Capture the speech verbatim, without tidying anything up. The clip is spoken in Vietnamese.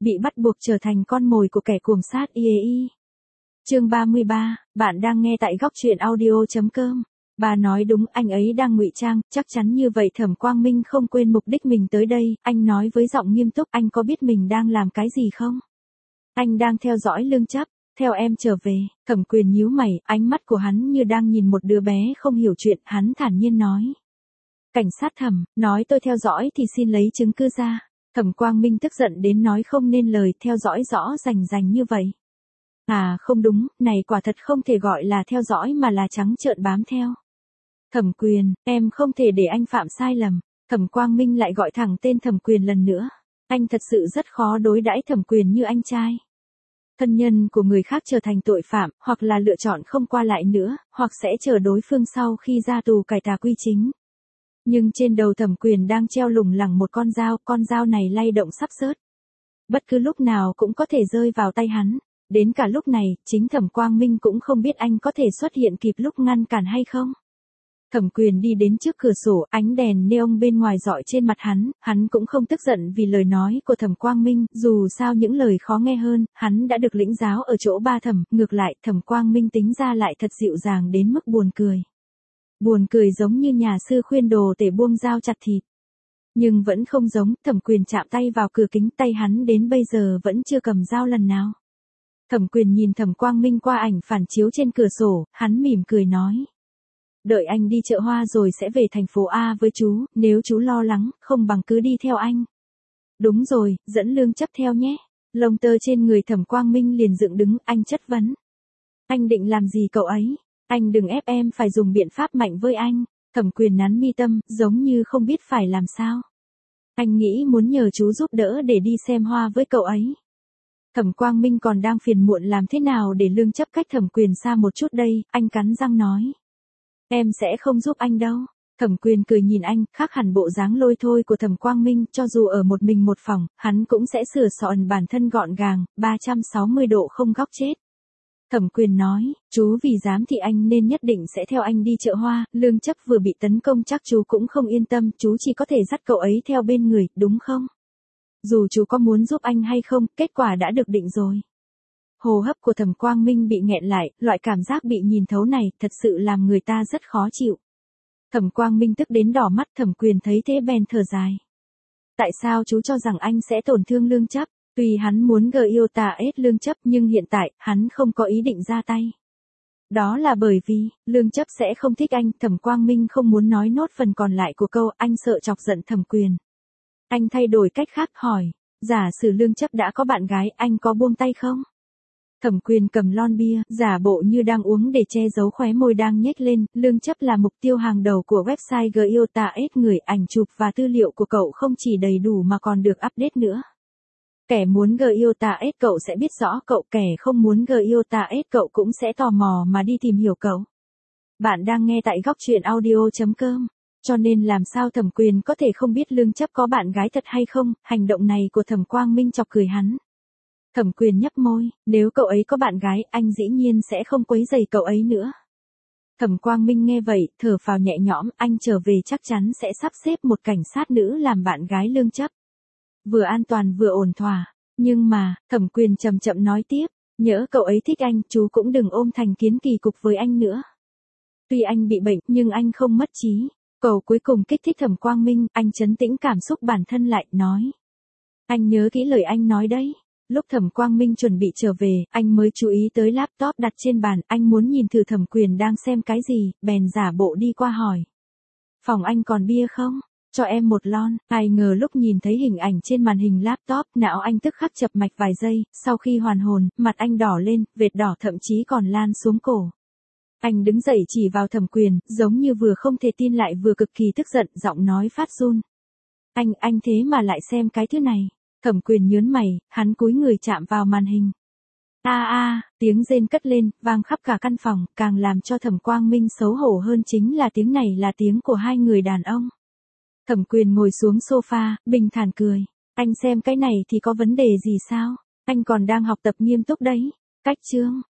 bị bắt buộc trở thành con mồi của kẻ cuồng sát i a e. Chương ba mươi ba, bạn đang nghe tại góc truyện audio chấm com. Bà nói đúng, anh ấy đang ngụy trang, chắc chắn như vậy. Thẩm Quang Minh không quên mục đích mình tới đây, anh nói với giọng nghiêm túc, anh có biết mình đang làm cái gì không? Anh đang theo dõi Lương Chấp, theo em trở về. Thẩm Quyền nhíu mày, ánh mắt của hắn như đang nhìn một đứa bé không hiểu chuyện, hắn thản nhiên nói. Cảnh sát Thẩm, nói tôi theo dõi thì xin lấy chứng cứ ra. Thẩm Quang Minh tức giận đến nói không nên lời, theo dõi rõ rành rành như vậy. À không đúng, này quả thật không thể gọi là theo dõi mà là trắng trợn bám theo. Thẩm Quyền, em không thể để anh phạm sai lầm. Thẩm Quang Minh lại gọi thẳng tên Thẩm Quyền lần nữa. Anh thật sự rất khó đối đãi Thẩm Quyền như anh trai. Thân nhân của người khác trở thành tội phạm, hoặc là lựa chọn không qua lại nữa, hoặc sẽ chờ đối phương sau khi ra tù cải tà quy chính. Nhưng trên đầu Thẩm Quyền đang treo lủng lẳng một con dao, con dao này lay động sắp rớt. Bất cứ lúc nào cũng có thể rơi vào tay hắn. Đến cả lúc này, chính Thẩm Quang Minh cũng không biết anh có thể xuất hiện kịp lúc ngăn cản hay không. Thẩm Quyền đi đến trước cửa sổ, ánh đèn neon bên ngoài rọi trên mặt hắn, hắn cũng không tức giận vì lời nói của Thẩm Quang Minh, dù sao những lời khó nghe hơn, hắn đã được lĩnh giáo ở chỗ ba Thẩm, ngược lại, Thẩm Quang Minh tính ra lại thật dịu dàng đến mức buồn cười. Buồn cười giống như nhà sư khuyên đồ tể buông dao chặt thịt. Nhưng vẫn không giống, Thẩm Quyền chạm tay vào cửa kính, tay hắn đến bây giờ vẫn chưa cầm dao lần nào. Thẩm Quyền nhìn Thẩm Quang Minh qua ảnh phản chiếu trên cửa sổ, hắn mỉm cười nói. Đợi anh đi chợ hoa rồi sẽ về thành phố A với chú, nếu chú lo lắng, không bằng cứ đi theo anh. Đúng rồi, dẫn Lương Chấp theo nhé. Lông tơ trên người Thẩm Quang Minh liền dựng đứng, anh chất vấn. Anh định làm gì cậu ấy? Anh đừng ép em phải dùng biện pháp mạnh với anh. Thẩm Quyền nắn mi tâm, giống như không biết phải làm sao. Anh nghĩ muốn nhờ chú giúp đỡ để đi xem hoa với cậu ấy. Thẩm Quang Minh còn đang phiền muộn làm thế nào để Lương Chấp cách Thẩm Quyền xa một chút đây, anh cắn răng nói. Em sẽ không giúp anh đâu. Thẩm Quyền cười nhìn anh, khác hẳn bộ dáng lôi thôi của Thẩm Quang Minh, cho dù ở một mình một phòng, hắn cũng sẽ sửa soạn bản thân gọn gàng, ba trăm sáu mươi độ không góc chết. Thẩm Quyền nói, chú vì dám thì anh nên nhất định sẽ theo anh đi chợ hoa, Lương Chấp vừa bị tấn công chắc chú cũng không yên tâm, chú chỉ có thể dắt cậu ấy theo bên người, đúng không? Dù chú có muốn giúp anh hay không, kết quả đã được định rồi. Hô hấp của Thẩm Quang Minh bị nghẹn lại, loại cảm giác bị nhìn thấu này, thật sự làm người ta rất khó chịu. Thẩm Quang Minh tức đến đỏ mắt, Thẩm Quyền thấy thế bèn thở dài. Tại sao chú cho rằng anh sẽ tổn thương Lương Chấp? Tuy hắn muốn gờ yêu tà ết Lương Chấp nhưng hiện tại, hắn không có ý định ra tay. Đó là bởi vì, Lương Chấp sẽ không thích anh, Thẩm Quang Minh không muốn nói nốt phần còn lại của câu, anh sợ chọc giận Thẩm Quyền. Anh thay đổi cách khác hỏi, giả sử Lương Chấp đã có bạn gái, anh có buông tay không? Thẩm Quyền cầm lon bia, giả bộ như đang uống để che giấu khóe môi đang nhếch lên, Lương Chấp là mục tiêu hàng đầu của website gờ yêu tà ết người, ảnh chụp và tư liệu của cậu không chỉ đầy đủ mà còn được update nữa. Kẻ muốn gờ yêu tà ết cậu sẽ biết rõ cậu, kẻ không muốn gờ yêu tà ết cậu cũng sẽ tò mò mà đi tìm hiểu cậu. Bạn đang nghe tại góc truyện audio chấm com. Cho nên làm sao Thẩm Quyền có thể không biết Lương Chấp có bạn gái thật hay không, hành động này của Thẩm Quang Minh chọc cười hắn. Thẩm Quyền nhấp môi, nếu cậu ấy có bạn gái, anh dĩ nhiên sẽ không quấy rầy cậu ấy nữa. Thẩm Quang Minh nghe vậy, thở phào nhẹ nhõm, anh trở về chắc chắn sẽ sắp xếp một cảnh sát nữ làm bạn gái Lương Chấp. Vừa an toàn vừa ổn thỏa. Nhưng mà, Thẩm Quyền chậm chậm nói tiếp, nhỡ cậu ấy thích anh, chú cũng đừng ôm thành kiến kỳ cục với anh nữa. Tuy anh bị bệnh, nhưng anh không mất trí. Câu cuối cùng kích thích Thẩm Quang Minh, anh trấn tĩnh cảm xúc bản thân lại, nói. Anh nhớ kỹ lời anh nói đấy. Lúc Thẩm Quang Minh chuẩn bị trở về, anh mới chú ý tới laptop đặt trên bàn, anh muốn nhìn thử Thẩm Quyền đang xem cái gì, bèn giả bộ đi qua hỏi. Phòng anh còn bia không? Cho em một lon. Ai ngờ lúc nhìn thấy hình ảnh trên màn hình laptop, não anh tức khắc chập mạch vài giây, sau khi hoàn hồn, mặt anh đỏ lên, vệt đỏ thậm chí còn lan xuống cổ. Anh đứng dậy chỉ vào Thẩm Quyền, giống như vừa không thể tin lại vừa cực kỳ tức giận, giọng nói phát run. Anh, anh thế mà lại xem cái thứ này. Thẩm Quyền nhớn mày, hắn cúi người chạm vào màn hình. A a, tiếng rên cất lên, vang khắp cả căn phòng, càng làm cho Thẩm Quang Minh xấu hổ hơn chính là tiếng này là tiếng của hai người đàn ông. Thẩm Quyền ngồi xuống sofa, bình thản cười. Anh xem cái này thì có vấn đề gì sao? Anh còn đang học tập nghiêm túc đấy. Cách chương.